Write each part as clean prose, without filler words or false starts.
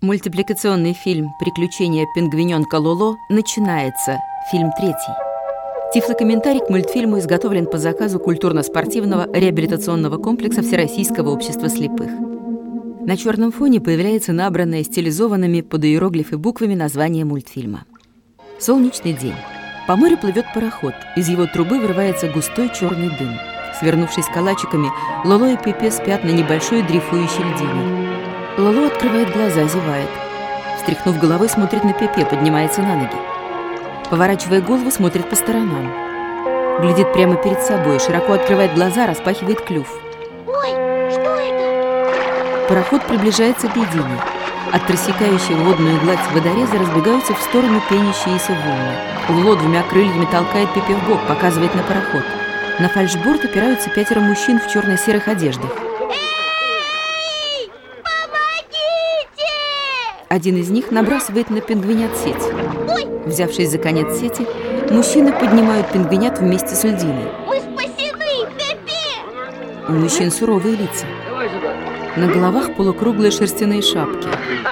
Мультипликационный фильм «Приключения пингвиненка Лоло» начинается. Фильм 3. Тифлокомментарий к мультфильму изготовлен по заказу культурно-спортивного реабилитационного комплекса Всероссийского общества слепых. На черном фоне появляется набранное стилизованными под иероглифы буквами название мультфильма. Солнечный день. По морю плывет пароход. Из его трубы вырывается густой черный дым. Свернувшись калачиками, Лоло и Пепе спят на небольшой дрейфующей льдине. Лоло открывает глаза, зевает. Встряхнув головой, смотрит на Пепе, поднимается на ноги. Поворачивая голову, смотрит по сторонам. Глядит прямо перед собой, широко открывает глаза, распахивает клюв. Ой, что это? Пароход приближается к льдине. От рассекающей водную гладь водореза разбегаются в сторону пенящиеся волны. Лоло двумя крыльями толкает Пепе в бок, показывает на пароход. На фальшборд опираются 5 мужчин в черно-серых одеждах. Эй! Помогите! Один из них набрасывает на пингвинят сеть. Ой! Взявшись за конец сети, мужчины поднимают пингвинят вместе с льдиной. Мы спасены, Пепе! У мужчин суровые лица. На головах полукруглые шерстяные шапки.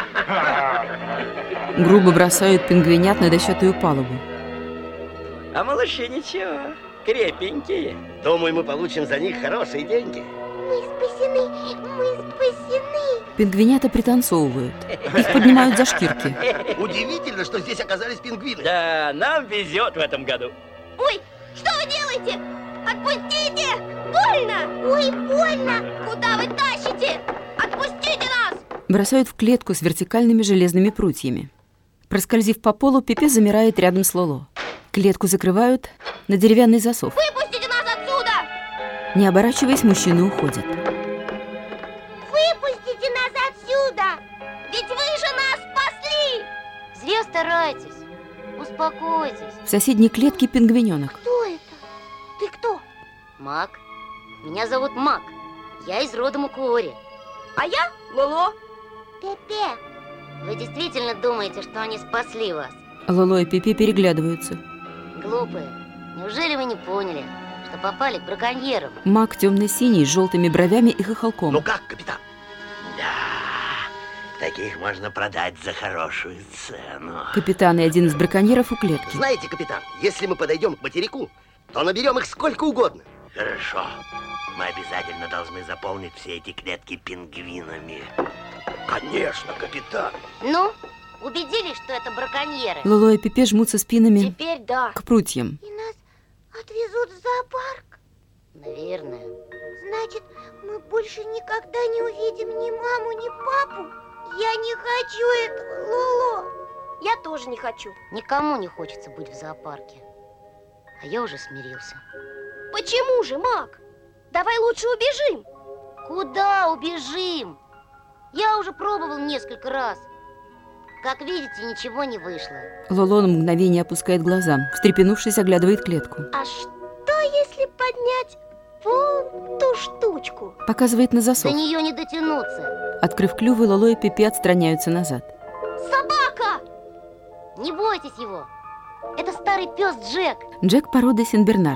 Грубо бросают пингвинят на дощатую палубу. А малыши ничего, крепенькие. Думаю, мы получим за них хорошие деньги. Мы спасены! Мы спасены! Пингвинята пританцовывают. Их поднимают за шкирки. Удивительно, что здесь оказались пингвины. Да, нам везет в этом году. Ой, что вы делаете? Отпустите! Больно! Ой, больно! Куда вы тащите? Отпустите нас! Бросают в клетку с вертикальными железными прутьями. Проскользив по полу, Пепе замирает рядом с Лоло. Клетку закрывают на деревянный засов. Выпустите нас отсюда! Не оборачиваясь, мужчины уходят. Выпустите нас отсюда! Ведь вы же нас спасли! Зря старайтесь. Успокойтесь. В соседней клетке пингвиненок. Кто это? Ты кто? Мак. Меня зовут Мак. Я из рода Мукуори. А я Лоло. Пепе. Вы действительно думаете, что они спасли вас? Лоло и Пепе переглядываются. Глупые. Неужели вы не поняли, что попали к браконьерам? Мак темно-синий, с желтыми бровями и хохолком. Ну как, капитан? Да, таких можно продать за хорошую цену. Капитан и один из браконьеров у клетки. Знаете, капитан, если мы подойдем к материку, то наберем их сколько угодно. Хорошо. Мы обязательно должны заполнить все эти клетки пингвинами. Конечно, капитан. Ну, убедились, что это браконьеры? Лоло и Пепе жмутся спинами Теперь да. к прутьям. И нас отвезут в зоопарк. Наверное. Значит, мы больше никогда не увидим ни маму, ни папу. Я не хочу этого, Лоло. Я тоже не хочу. Никому не хочется быть в зоопарке. А я уже смирился. Почему же, Мак? Давай лучше убежим. Куда убежим? Я уже пробовал несколько раз. Как видите, ничего не вышло. Лоло на мгновение опускает глаза, встрепенувшись, оглядывает клетку. А что, если поднять вон ту штучку? Показывает на засов. До нее не дотянуться. Открыв клювы, Лоло и Пепе отстраняются назад. Собака! Не бойтесь его. Это старый пес Джек. Джек породы Сенбернар.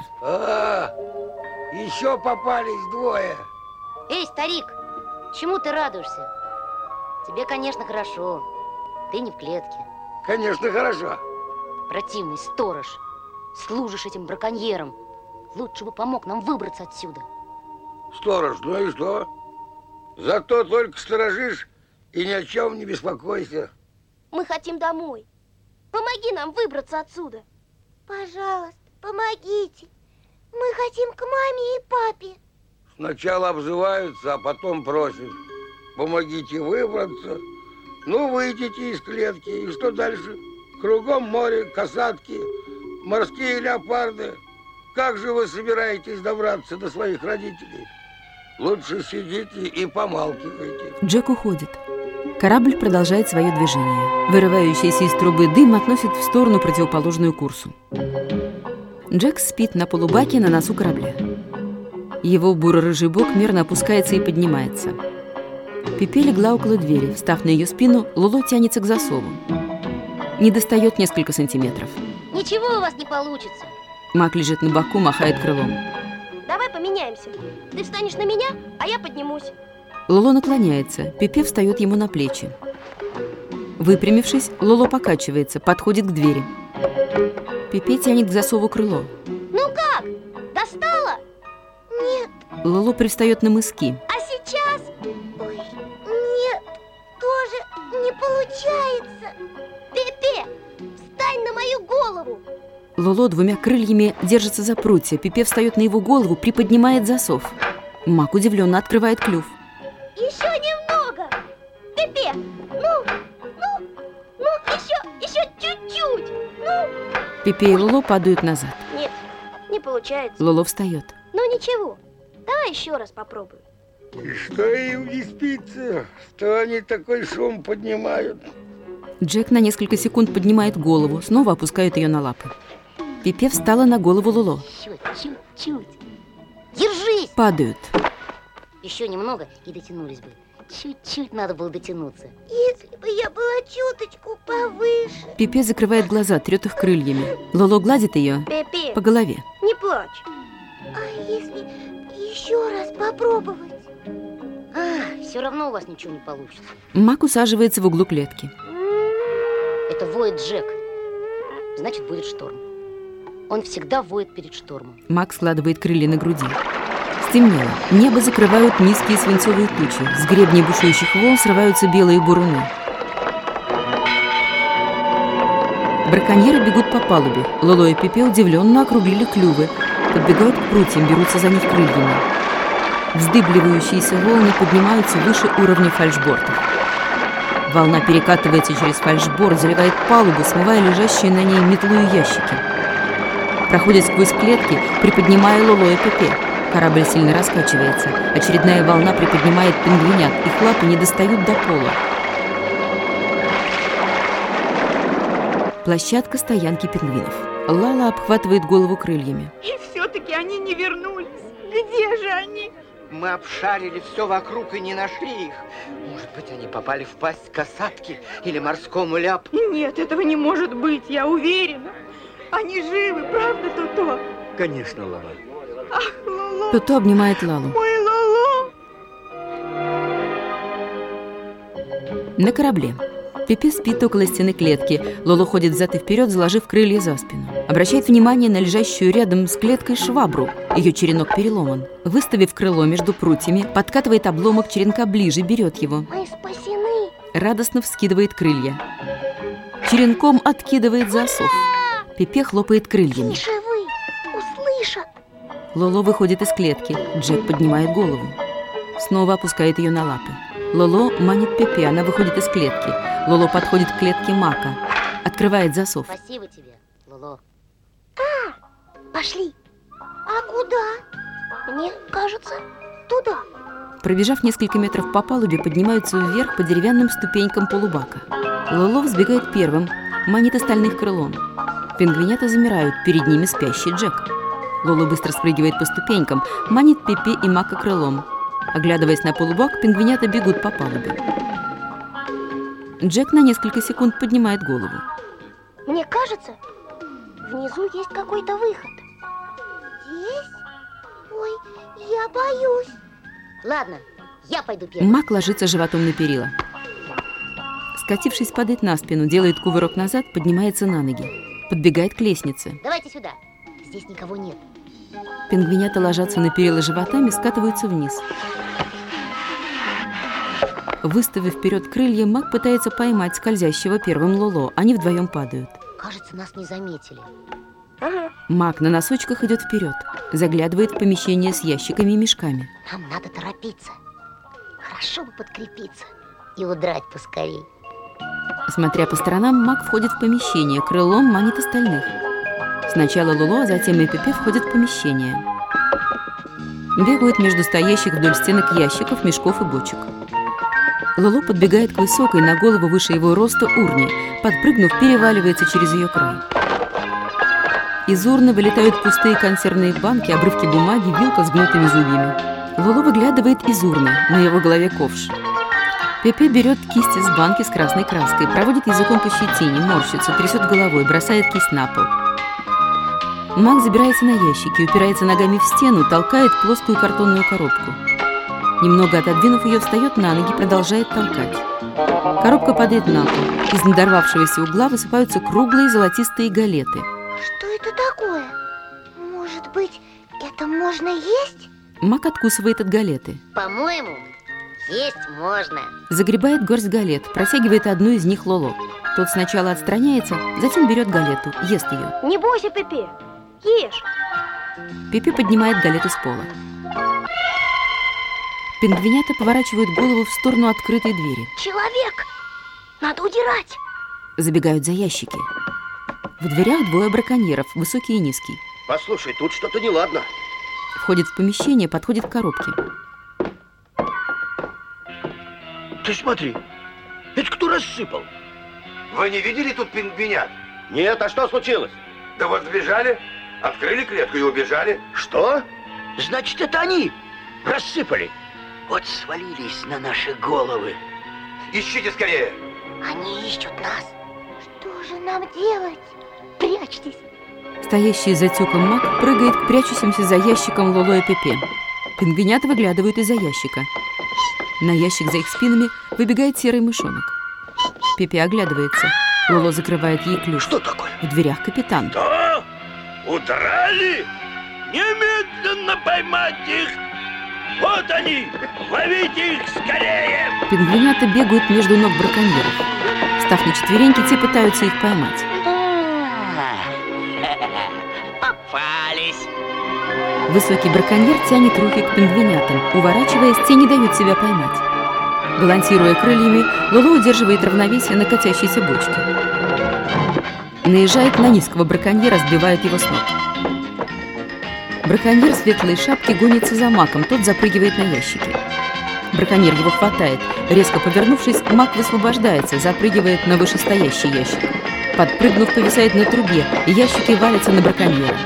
Еще попались двое. Эй, старик, чему ты радуешься? Тебе, конечно, хорошо. Ты не в клетке. Конечно, хорошо. Противный сторож. Служишь этим браконьерам. Лучше бы помог нам выбраться отсюда. Сторож, ну и что? Зато только сторожишь и ни о чем не беспокойся. Мы хотим домой. Помоги нам выбраться отсюда. Пожалуйста, помогите. Мы хотим к маме и папе. Сначала обзываются, а потом просят. Помогите выбраться. Ну, выйдите из клетки. И что дальше? Кругом море, касатки, морские леопарды. Как же вы собираетесь добраться до своих родителей? Лучше сидите и помалкивайте. Джек уходит. Корабль продолжает свое движение. Вырывающийся из трубы дым относит в сторону, противоположную курсу. Джек спит на полубаке на носу корабля. Его буро-рыжий бок мерно опускается и поднимается. Пепе легла около двери. Встав на ее спину, Лоло тянется к засову. Не достает несколько сантиметров. Ничего у вас не получится. Мак лежит на боку, махает крылом. Давай поменяемся. Ты встанешь на меня, а я поднимусь. Лоло наклоняется. Пепе встает ему на плечи. Выпрямившись, Лоло покачивается, подходит к двери. Пепе тянет к засову крыло. Ну как? Достала? Нет. Лоло привстает на мыски. А сейчас? Ой, нет, тоже не получается. Пепе, встань на мою голову. Лоло двумя крыльями держится за прутья. Пепе встает на его голову, приподнимает засов. Мак удивленно открывает клюв. Еще немного. Пепе, ну, еще чуть-чуть. Ну. Пепе и Лоло падают назад. Нет, не получается. Лоло встает. Ну ничего, давай еще раз попробуем. И что им не спится? Что они такой шум поднимают? Джек на несколько секунд поднимает голову, снова опускает ее на лапы. Пепе встала на голову Лоло. Еще чуть-чуть. Держись! Падают. Еще немного и дотянулись бы. Чуть-чуть надо было дотянуться. Если бы я была чуточку повыше. Пепе закрывает глаза, трет их крыльями. Лоло гладит ее Пепе, по голове. не плачь. А если еще раз попробовать? Все равно у вас ничего не получится. Мак усаживается в углу клетки. Это воет Джек. Значит, будет шторм. Он всегда воет перед штормом. Мак складывает крылья на груди. Стемнело. Небо закрывают низкие свинцовые тучи. С гребней бушующих волн срываются белые буруны. Браконьеры бегут по палубе. Лоло и Пепе удивленно округлили клювы. Подбегают к прутьям, берутся за них крыльями. Вздыбливающиеся волны поднимаются выше уровня фальшбортов. Волна перекатывается через фальшборд, заливает палубу, смывая лежащие на ней метлу и ящики. Проходит сквозь клетки, приподнимая Лоло и Пепе. Корабль сильно раскачивается. Очередная волна приподнимает пингвинят. Их лапы не достают до пола. Площадка стоянки пингвинов. Лала обхватывает голову крыльями. И все-таки они не вернулись. Где же они? Мы обшарили все вокруг и не нашли их. Может быть, они попали в пасть касатки или морскому ляпу? Нет, этого не может быть, я уверена. Они живы, правда, Тото? Конечно, Лала. Ах, Лоло, Тото обнимает Лалу. мой Лоло. На корабле. Пепе спит около стены клетки. Лоло ходит взад и вперед, заложив крылья за спину. Обращает внимание на лежащую рядом с клеткой швабру. Ее черенок переломан. Выставив крыло между прутьями, подкатывает обломок черенка ближе, берет его. Мы спасены. Радостно вскидывает крылья. Черенком откидывает засов. Пепе хлопает крыльями. Тише вы, услышат. Лоло выходит из клетки. Джек поднимает голову. Снова опускает ее на лапы. Лоло манит Пепе, она выходит из клетки. Лоло подходит к клетке Мака. Открывает засов. Спасибо тебе, Лоло. Пошли. А куда? Мне кажется, туда. Пробежав несколько метров по палубе, поднимаются вверх по деревянным ступенькам полубака. Лоло взбегает первым, манит остальных крылом. Пингвинята замирают, перед ними спящий Джек. Лоло быстро спрыгивает по ступенькам, манит Пепе и Мака крылом. Оглядываясь на полубак, пингвинята бегут по палубе. Джек на несколько секунд поднимает голову. Мне кажется, внизу есть какой-то выход. Здесь? Ой, я боюсь. Ладно, я пойду первым. Мак ложится животом на перила. Скатившись, падает на спину, делает кувырок назад, поднимается на ноги. Подбегает к лестнице. Давайте сюда. Здесь никого нет. Пингвинята ложатся на перила животами, скатываются вниз. Выставив вперед крылья, Мак пытается поймать скользящего первым Лоло. Они вдвоем падают. Кажется, нас не заметили. Мак на носочках идет вперед, заглядывает в помещение с ящиками и мешками. Нам надо торопиться. Хорошо бы подкрепиться и удрать поскорей. Смотря по сторонам, Мак входит в помещение, крылом манит остальных. Сначала Лоло, а затем и Пепе входят в помещение. Бегают между стоящих вдоль стенок ящиков, мешков и бочек. Лоло подбегает к высокой, на голову выше его роста, урне. Подпрыгнув, переваливается через ее край. Из урны вылетают пустые консервные банки, обрывки бумаги, вилка с гнутыми зубьями. Лоло выглядывает из урны, на его голове ковш. Пепе берет кисть из банки с красной краской, проводит языком по щетине, морщится, трясет головой, бросает кисть на пол. Мак забирается на ящики, упирается ногами в стену, толкает плоскую картонную коробку. Немного отодвинув ее, встает на ноги, продолжает толкать. Коробка падает на пол. Из надорвавшегося угла высыпаются круглые золотистые галеты. Что это такое? Может быть, это можно есть? Мак откусывает от галеты. По-моему, есть можно. Загребает горсть галет, протягивает одну из них Лоло. Тот сначала отстраняется, затем берет галету, ест ее. Не бойся, Пепе, ешь. Пепе поднимает галету с пола. Пингвинята поворачивают голову в сторону открытой двери. Человек! Надо удирать! Забегают за ящики. В дверях двое браконьеров, высокий и низкий. Послушай, тут что-то неладно. Входит в помещение, подходит к коробке. Ты смотри, это кто рассыпал? Вы не видели тут пингвинят? Нет, а что случилось? Да вот сбежали, открыли клетку и убежали. Что? Значит, это они рассыпали. Вот свалились на наши головы. Ищите скорее. Они ищут нас. Что же нам делать? Прячьтесь! Стоящий за тюком Мак прыгает к прячущимся за ящиком Лоло и Пепе. Пингвинята выглядывают из-за ящика. На ящик за их спинами выбегает серый мышонок. Пепе оглядывается. Лоло закрывает ей клюв. Что такое? В дверях капитан. Что? Удрали? Немедленно поймать их! Вот они! Ловите их скорее! Пингвинята бегают между ног браконьеров. Встав на четвереньки, те пытаются их поймать. Попались! Высокий браконьер тянет руки к пингвинятам. Уворачиваясь, те не дают себя поймать. Балансируя крыльями, Лоло удерживает равновесие на катящейся бочке. Наезжает на низкого браконьера, сбивает его с ног. Браконьер в светлой шапке гонится за Маком, тот запрыгивает на ящики. Браконьер его хватает. Резко повернувшись, Мак высвобождается, запрыгивает на вышестоящий ящик. Подпрыгнув, повисает на трубе, и ящики валятся на браконьера.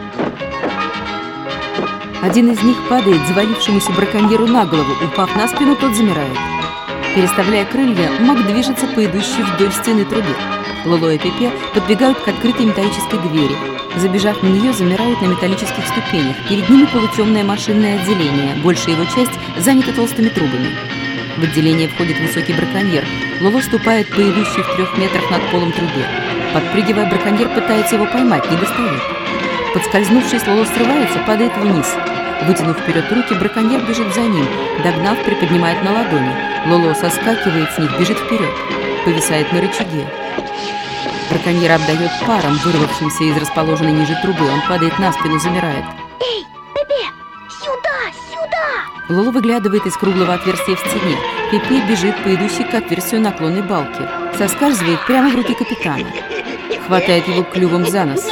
Один из них падает завалившемуся браконьеру на голову. Упав на спину, тот замирает. Переставляя крылья, Мак движется по идущей вдоль стены трубе. Лоло и Пепе подбегают к открытой металлической двери. Забежав на нее, замирают на металлических ступенях. Перед ними полутемное машинное отделение. Большая его часть занята толстыми трубами. В отделение входит высокий браконьер. Лоло ступает по идущей в 3 метрах над полом трубе. Подпрыгивая, браконьер пытается его поймать, не достает. Подскользнувшись, Лоло срывается, падает вниз. Вытянув вперед руки, браконьер бежит за ним. Догнав, приподнимает на ладони. Лоло соскакивает с них, бежит вперед. Повисает на рычаге. Браконьер обдает паром, вырвавшимся из расположенной ниже трубы. Он падает на спину, замирает. Эй, Пепе, сюда, сюда! Лоло выглядывает из круглого отверстия в стене. Пепе бежит по идущей к отверстию наклонной балки. Соскальзывает прямо в руки капитана. Хватает его клювом за нос.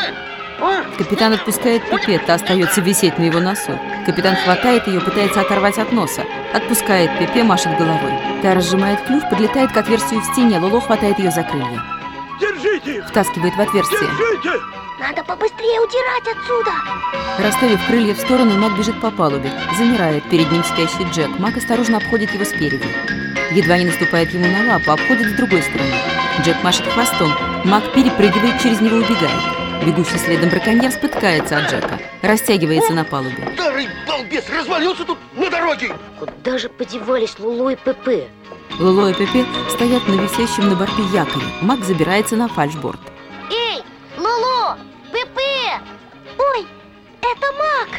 Капитан отпускает Пепе, та остается висеть на его носу. Капитан хватает ее, пытается оторвать от носа. Отпускает Пепе, машет головой. Та разжимает клюв, подлетает к отверстию в стене. Лоло хватает ее за крылья. Держите! Втаскивает в отверстие. Держите! Надо побыстрее удирать отсюда! Расставив крылья в сторону, Мак бежит по палубе. Замирает перед ним спящий Джек. Мак осторожно обходит его спереди. Едва не наступает ему на лапу, обходит с другой стороны. Джек машет хвостом. Мак перепрыгивает, через него убегает. Бегущий следом браконьер спотыкается от Джека. Растягивается на палубе. Старый балбес развалился тут на дороге! Куда же подевались Лоло и Пепе? Лоло и Пепе стоят на висящем на борту якоре. Мак забирается на фальшборд. Эй, Лоло! Пепе! Ой, это Мак!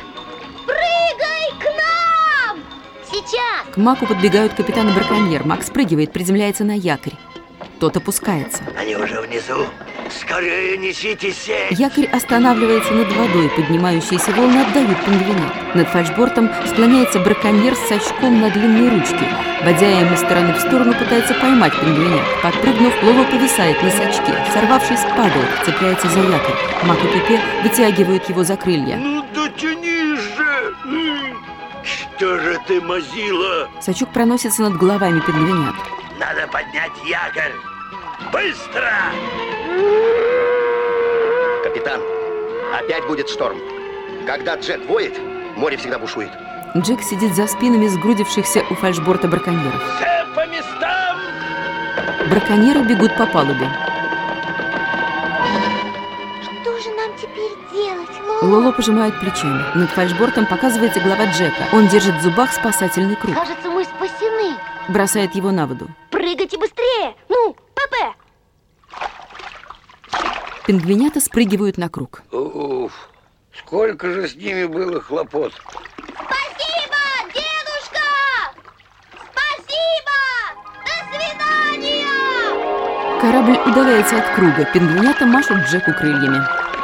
Прыгай к нам! Сейчас! К Маку подбегают капитан и браконьер. Мак спрыгивает, приземляется на якорь. Тот опускается. Они уже внизу. Скорее несите сеть! Якорь останавливается над водой, поднимающиеся волны отдают пингвинят. Над фальшбортом склоняется браконьер с сачком на длинной ручке. Водя им из стороны в сторону, пытается поймать пингвинят. Подпрыгнув, Лоло повисает на сачке. Сорвавшись, падает, цепляется за якорь. Мак и Пепе вытягивают его за крылья. Ну дотянись же! Что же ты, мазила? Сачок проносится над головами пингвинят. Надо поднять якорь! Быстро! Капитан, опять будет шторм. Когда Джек воет, море всегда бушует. Джек сидит за спинами сгрудившихся у фальшборта браконьеров. Все по местам! Браконьеры бегут по палубе. Что же нам теперь делать, Лоло? Лоло пожимает плечами. Над фальшбортом показывается голова Джека. Он держит в зубах спасательный круг. Кажется, мы спасены. Бросает его на воду. Прыгай! Прыгайте быстрее! Ну, Пепе! Пингвинята спрыгивают на круг. Уф, сколько же с ними было хлопот. Спасибо, дедушка! Спасибо! До свидания! Корабль удаляется от круга. Пингвинята машут Джеку крыльями.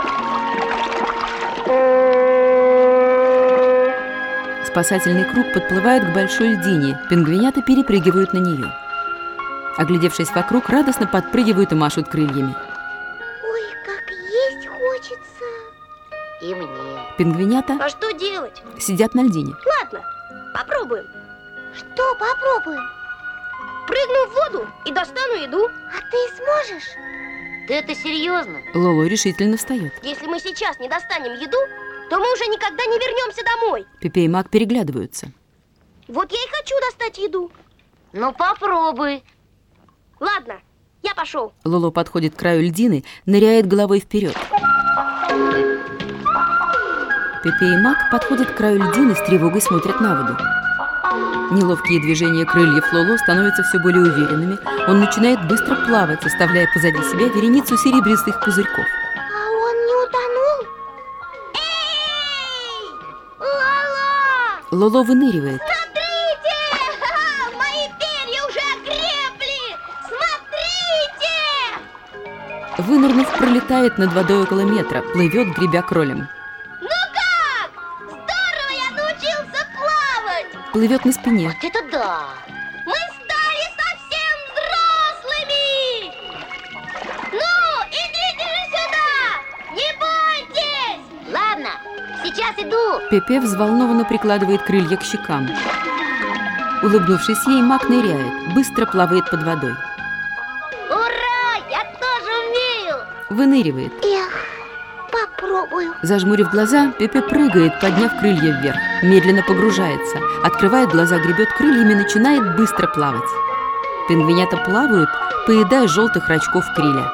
Спасательный круг подплывает к большой льдине. Пингвинята перепрыгивают на нее. Оглядевшись вокруг, радостно подпрыгивают и машут крыльями. Ой, как есть хочется. И мне. Пингвинята А что делать? сидят на льдине. Ладно, попробуем. Что попробуем? Прыгну в воду и достану еду. А ты сможешь? Ты это серьезно? Лоло решительно встает. Если мы сейчас не достанем еду, то мы уже никогда не вернемся домой. Пепе и Мак переглядываются. Вот я и хочу достать еду. Ну попробуй. Ладно, я пошел. Лоло подходит к краю льдины, ныряет головой вперед. Пепе и Мак подходят к краю льдины, с тревогой смотрят на воду. Неловкие движения крыльев Лоло становятся все более уверенными. Он начинает быстро плавать, оставляя позади себя вереницу серебристых пузырьков. А он не утонул? Эй! Лоло! Лоло выныривает. Смотрите! Ха-ха! Мои перья уже окрепли! Смотрите! Вынырнув, пролетает над водой около метра, плывет, гребя кролем. Ну как? Здорово я научился плавать! Плывет на спине. Вот это да! Мы стали совсем взрослыми! Ну, идите же сюда! Не бойтесь! Ладно, сейчас иду. Пепе взволнованно прикладывает крылья к щекам. Улыбнувшись ей, Мак ныряет, быстро плавает под водой. Ура! Я тоже умею! Выныривает. Эх, попробую. Зажмурив глаза, Пепе прыгает, подняв крылья вверх. Медленно погружается, открывает глаза, гребет крыльями и начинает быстро плавать. Пингвинята плавают, поедая желтых рачков криля.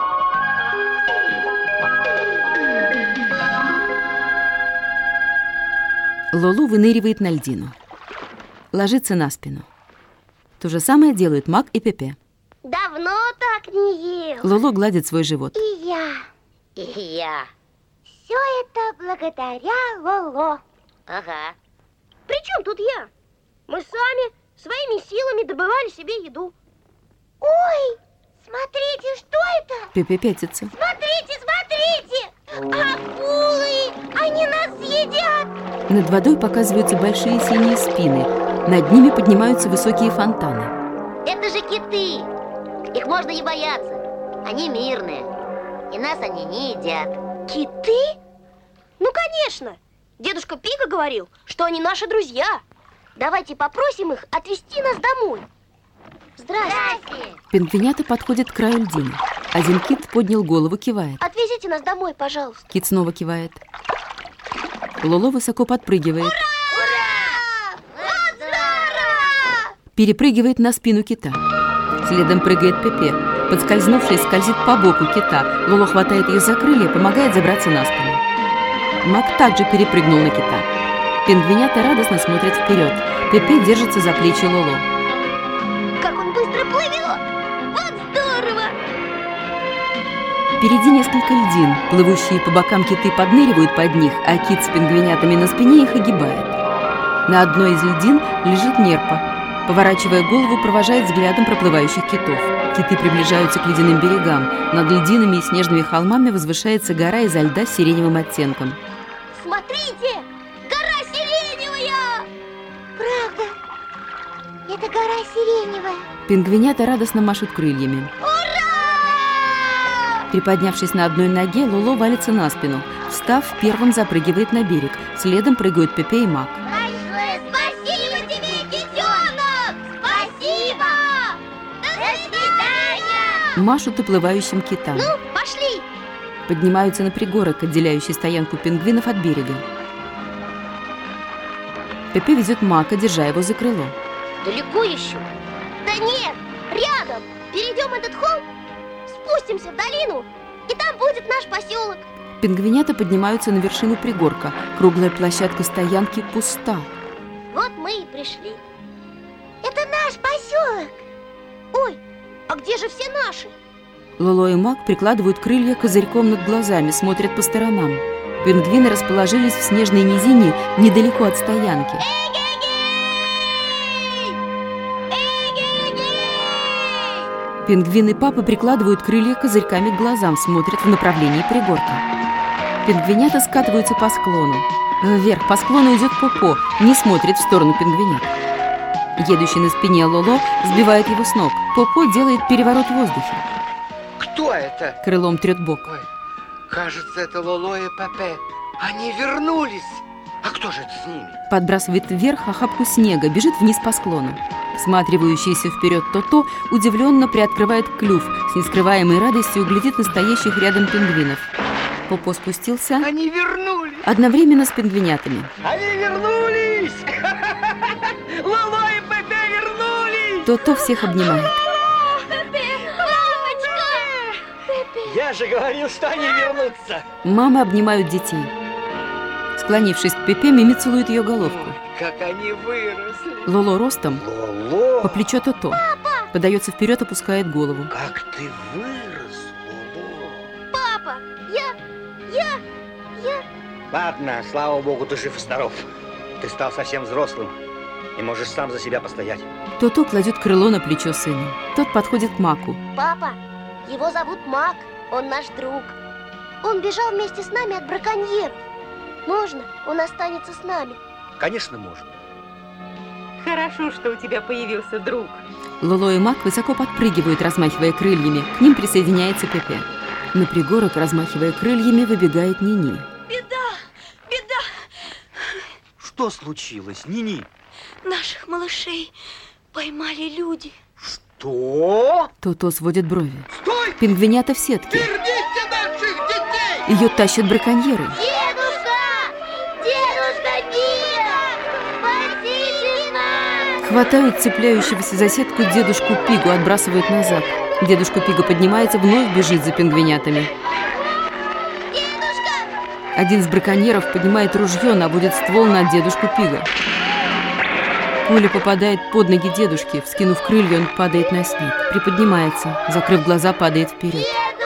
Лоло выныривает на льдину. Ложится на спину. То же самое делают Мак и Пепе. Давно так не ел. Лоло гладит свой живот. И я. И я. Все это благодаря Лоло. Ага. При чем тут я? Мы сами своими силами добывали себе еду. Ой, смотрите, что это? Пепе пятится. Смотрите, смотрите! Акулы! Они нас съедят! Над водой показываются большие синие спины. Над ними поднимаются высокие фонтаны. Это же киты. Их можно не бояться. Они мирные. И нас они не едят. Киты? Ну, конечно! Дедушка Пика говорил, что они наши друзья. Давайте попросим их отвезти нас домой. Здрасте. Пингвинята подходят к краю льдины. Один кит поднял голову, кивает. Отвезите нас домой, пожалуйста. Кит снова кивает. Лоло высоко подпрыгивает. Ура! Вот здорово! Перепрыгивает на спину кита. Следом прыгает Пепе. Подскользнувшись, скользит по боку кита. Лоло хватает ее за крылья, помогает забраться на спину. Мак также перепрыгнул на кита. Пингвинята радостно смотрят вперед. Пепе держится за плечи Лоло. Как он быстро плывет! Вот здорово! Впереди несколько льдин. Плывущие по бокам киты подныривают под них, а кит с пингвинятами на спине их огибает. На одной из льдин лежит нерпа. Поворачивая голову, провожает взглядом проплывающих китов. Киты приближаются к ледяным берегам. Над льдинами и снежными холмами возвышается гора изо льда с сиреневым оттенком. Смотрите! Гора сиреневая! Правда? Это гора сиреневая. Пингвинята радостно машут крыльями. Ура! Приподнявшись на одной ноге, Лоло валится на спину. Встав, первым запрыгивает на берег. Следом прыгают Пепе и Мак. Большое спасибо тебе, китенок! Спасибо! До свидания! Машут уплывающим китам. Ну, пошли! Поднимаются на пригорок, отделяющий стоянку пингвинов от берега. Пепе везет Мака, держа его за крыло. Далеко еще? Да нет, рядом! Перейдем этот холм, спустимся в долину, и там будет наш поселок. Пингвинята поднимаются на вершину пригорка. Круглая площадка стоянки пуста. Вот мы и пришли. Это наш поселок. Ой, А где же все наши? Лоло и Мак прикладывают крылья козырьком над глазами, смотрят по сторонам. Пингвины расположились в снежной низине недалеко от стоянки. Пингвины папы прикладывают крылья козырьками к глазам, смотрят в направлении пригорка. Пингвинята скатываются по склону. Вверх по склону идет Попо, не смотрит в сторону пингвинят. Едущий на спине Лоло сбивает его с ног. Попо делает переворот в воздухе. Кто это? Крылом трет бок. Ой, кажется, это Лоло и Пепе. Они вернулись. А кто же это с ними? Подбрасывает вверх охапку снега, бежит вниз по склону. Всматривающийся вперед То-То удивленно приоткрывает клюв, с нескрываемой радостью глядит на стоящих рядом пингвинов. Попо спустился Они вернулись. одновременно с пингвинятами. Они вернулись. Лоло и Пепе вернулись. То-То всех обнимает. Я же говорил, что они вернутся. Мамы обнимают детей. Склонившись к Пепе, Мими целует ее головку. Как они выросли. Лоло ростом Лоло. по плечо То-То. Подается вперед, опускает голову. Как ты вырос, Лоло. Папа, я... Ладно, слава богу, ты жив и здоров. Ты стал совсем взрослым и можешь сам за себя постоять. То-То кладет крыло на плечо сына. Тот подходит к Маку. Папа, его зовут Мак, он наш друг. Он бежал вместе с нами от браконьеров. Можно? Он останется с нами. Конечно, можно. Хорошо, что у тебя появился друг. Лоло и Мак высоко подпрыгивают, размахивая крыльями. К ним присоединяется Пепе. На пригорок, размахивая крыльями, выбегает Нини. Беда! Что случилось, Нини? Наших малышей поймали люди. Что? То-То сводит брови. Стой! Пингвинята в сетке. Верните наших детей! Ее тащат браконьеры. Дедушка! Дедушка Пига! Спасите нас! Хватают цепляющегося за сетку дедушку Пигу, отбрасывают назад. Дедушка Пига поднимается, вновь бежит за пингвинятами. Один из браконьеров поднимает ружье, наводит ствол на дедушку Пига. Пуля попадает под ноги дедушки. Вскинув крылья, он падает на снег. Приподнимается, закрыв глаза, падает вперед.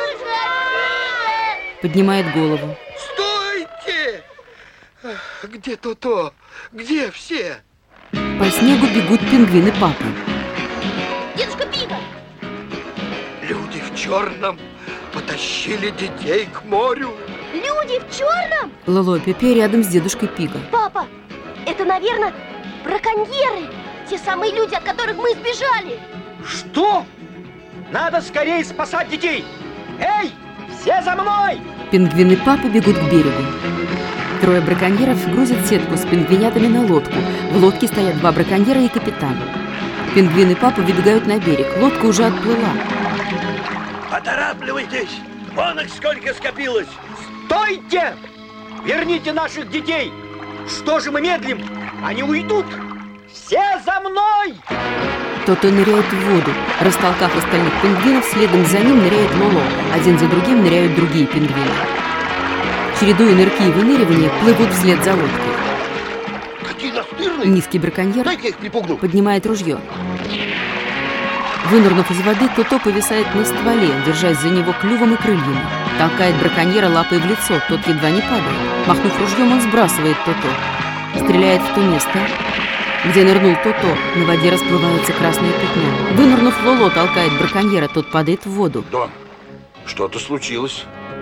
Поднимает голову. Стойте! Где То-То? Где все? По снегу бегут пингвины папы. Дедушка Пига! Люди в черном потащили детей к морю. Люди в черном? Лоло и Пепе рядом с дедушкой Пига. Папа, это, наверное, браконьеры. Те самые люди, от которых мы сбежали. Что? Надо скорее спасать детей! Эй, все за мной! Пингвины папы бегут к берегу. Трое браконьеров грузят сетку с пингвинятами на лодку. В лодке стоят два браконьера и капитан. Пингвины папы выбегают на берег. Лодка уже отплыла. Поторапливайтесь! Вон их сколько скопилось! Стойте! Верните наших детей! Что же мы медлим? Они уйдут! Все за мной! То-То ныряет в воду. Растолкав остальных пингвинов, следом за ним ныряет Лоло. Один за другим ныряют другие пингвины. Чередуя нырки и выныривания, плывут вслед за лодкой. Какие настырные! Низкий браконьер Дайте я их припугну. поднимает ружье. Вынырнув из воды, То-То повисает на стволе, держась за него клювом и крыльями. Толкает браконьера лапой в лицо, тот едва не падает. Махнув ружьем, он сбрасывает То-То. Стреляет в то место, где нырнул То-То. На воде расплывается красное пятно. Вынырнув, Лоло толкает браконьера, тот падает в воду. Дон, что-то случилось.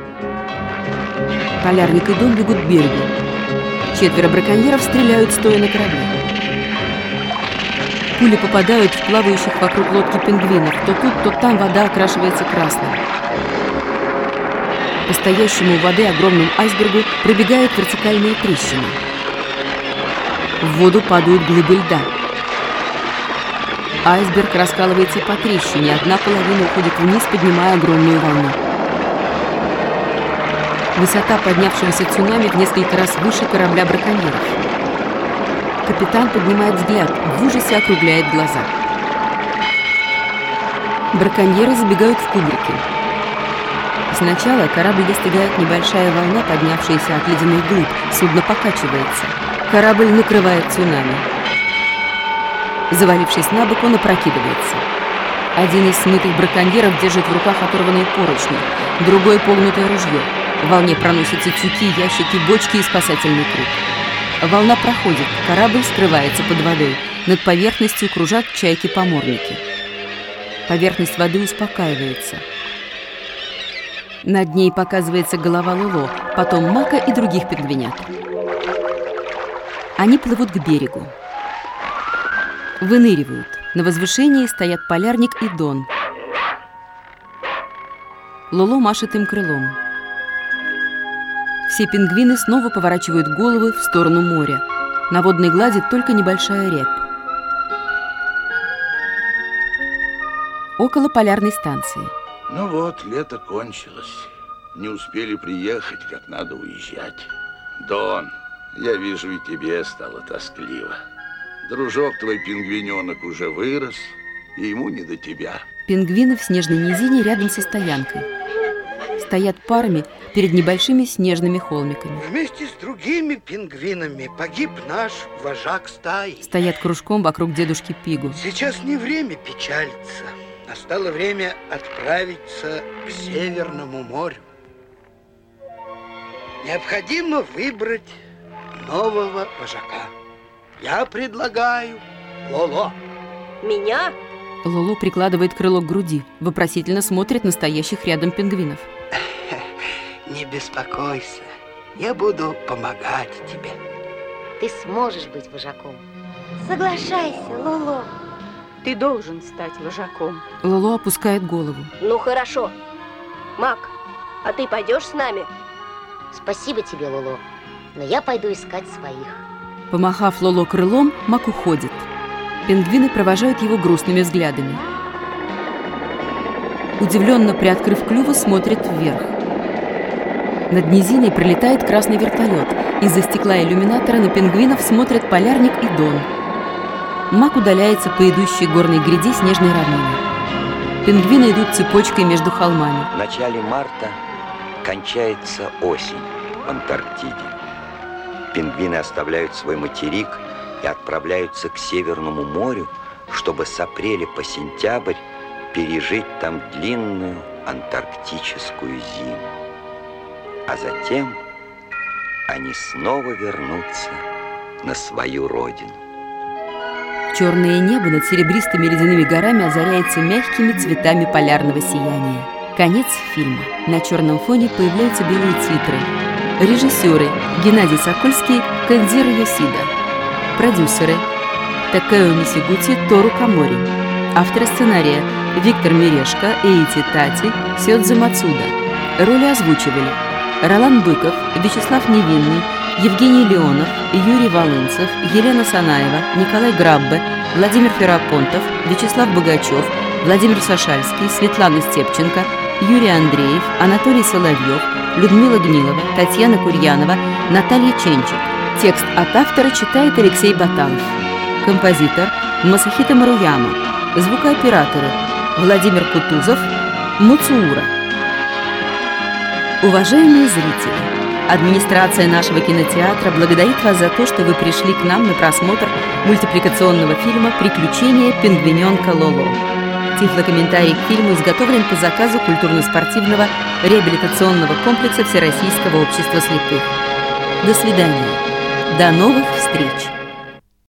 Полярник и Дон бегут к берегу. Четверо браконьеров стреляют, стоя на корабле. Пули попадают в плавающих вокруг лодки пингвинов. То тут, то там вода окрашивается красным. По стоящему у воды огромному айсбергу пробегает вертикальная трещина. В воду падают глыбы льда. Айсберг раскалывается по трещине. Одна половина уходит вниз, поднимая огромную волну. Высота поднявшегося цунами в несколько раз выше корабля браконьеров. Капитан поднимает взгляд, в ужасе округляет глаза. Браконьеры забегают в кубрики. Сначала корабль достигает небольшая волна, поднявшаяся от ледяных глыб. Судно покачивается. Корабль накрывает цунами. Завалившись на бок, он опрокидывается. Один из смытых браконьеров держит в руках оторванные поручни, другой — погнутое ружье. В волне проносятся тюки, ящики, бочки и спасательный круг. Волна проходит, корабль скрывается под водой. Над поверхностью кружат чайки-поморники. Поверхность воды успокаивается. Над ней показывается голова Лоло, потом Мака и других пингвинят. Они плывут к берегу. Выныривают. На возвышении стоят Полярник и Дон. Лоло машет им крылом. Все пингвины снова поворачивают головы в сторону моря. На водной глади только небольшая рябь. Около полярной станции. Ну вот, лето кончилось. Не успели приехать, как надо уезжать. Дон, я вижу, и тебе стало тоскливо. Дружок твой пингвиненок уже вырос, и ему не до тебя. Пингвины в снежной низине рядом со стоянкой. Стоят парами перед небольшими снежными холмиками. Вместе с другими пингвинами погиб наш вожак стаи. Стоят кружком вокруг дедушки Пигу. Сейчас не время печалиться. Настало время отправиться к Северному морю. Необходимо выбрать нового вожака. Я предлагаю Лоло. Меня? Лоло прикладывает крыло к груди, вопросительно смотрит на стоящих рядом пингвинов. Не беспокойся, я буду помогать тебе. Ты сможешь быть вожаком. Соглашайся, Лоло. Ты должен стать вожаком. Лоло опускает голову. Ну хорошо. Мак, а ты пойдешь с нами? Спасибо тебе, Лоло, но я пойду искать своих. Помахав Лоло крылом, Мак уходит. Пингвины провожают его грустными взглядами. Удивленно приоткрыв клювы, смотрят вверх. Над низиной пролетает красный вертолет. Из-за стекла иллюминатора на пингвинов смотрят Полярник и Дон. Мак удаляется по идущей горной гряде снежной равнины. Пингвины идут цепочкой между холмами. В начале марта кончается осень в Антарктиде. Пингвины оставляют свой материк и отправляются к Северному морю, чтобы с апреля по сентябрь пережить там длинную антарктическую зиму. А затем они снова вернутся на свою родину. Черное небо над серебристыми ледяными горами озаряется мягкими цветами полярного сияния. Конец фильма. На черном фоне появляются белые титры. Режиссеры: Геннадий Сокольский, Кэндзиро Йосида. Продюсеры: Такео Нисигути, Тору Камори. Авторы сценария: Виктор Мирешко, Эйти Тати, Сёдзе Мацуда. Роли озвучивали: Ролан Быков, Вячеслав Невинный, Евгений Леонов, Юрий Волынцев, Елена Санаева, Николай Граббе, Владимир Ферапонтов, Вячеслав Богачев, Владимир Сашальский, Светлана Степченко, Юрий Андреев, Анатолий Соловьев, Людмила Гнилова, Татьяна Курьянова, Наталья Ченчик. Текст от автора читает Алексей Баталов. Композитор Масахито Маруяма. Звукооператоры Владимир Кутузов, Муцуура. Уважаемые зрители, администрация нашего кинотеатра благодарит вас за то, что вы пришли к нам на просмотр мультипликационного фильма «Приключения пингвиненка Лоло». Тифлокомментарий к фильму изготовлен по заказу культурно-спортивного реабилитационного комплекса Всероссийского общества слепых. До свидания. До новых встреч.